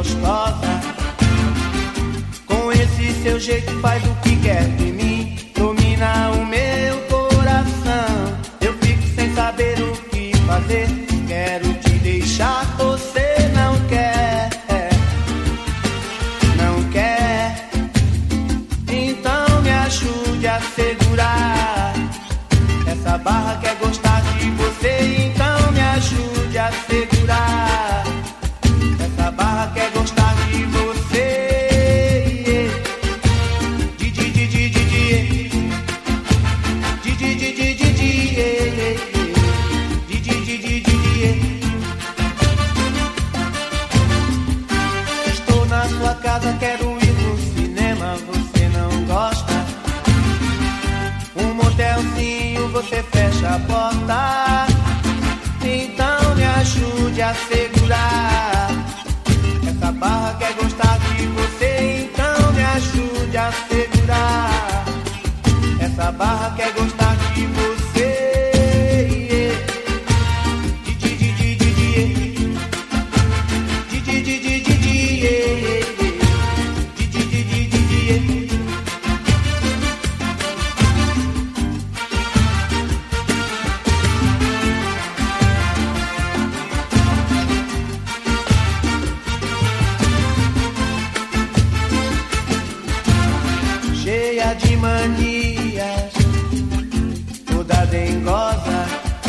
gostosa. Com esse seu jeito faz o que quer de mim, domina o meu coração. Eu fico sem saber o que fazer, quero te deixar, você não quer, não quer. Então me ajude a segurar essa barra, quer gostar de você. Então me ajude a segurar essa barra, quer gostar de você. Estou na sua casa, quero ir no cinema, você não gosta. Um motelzinho, você fecha a porta. Então me ajude a segurar essa barra, quer gostar de você. Então me ajude a segurar essa barra, quer gostar de você. Cheia de manias, toda dengosa,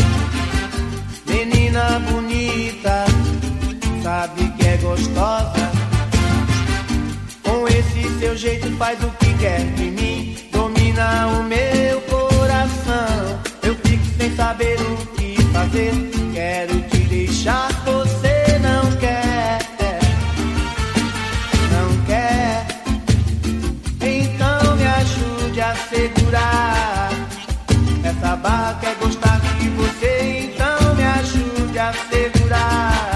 menina bonita, sabe que é gostosa. Com esse seu jeito faz o que quer de mim, domina o meu coração. Eu fico sem saber o que fazer, quero te deixar, você não quer, não quer. Então me ajude a segurar essa barra, quer gostar de você. Então me ajude a segurar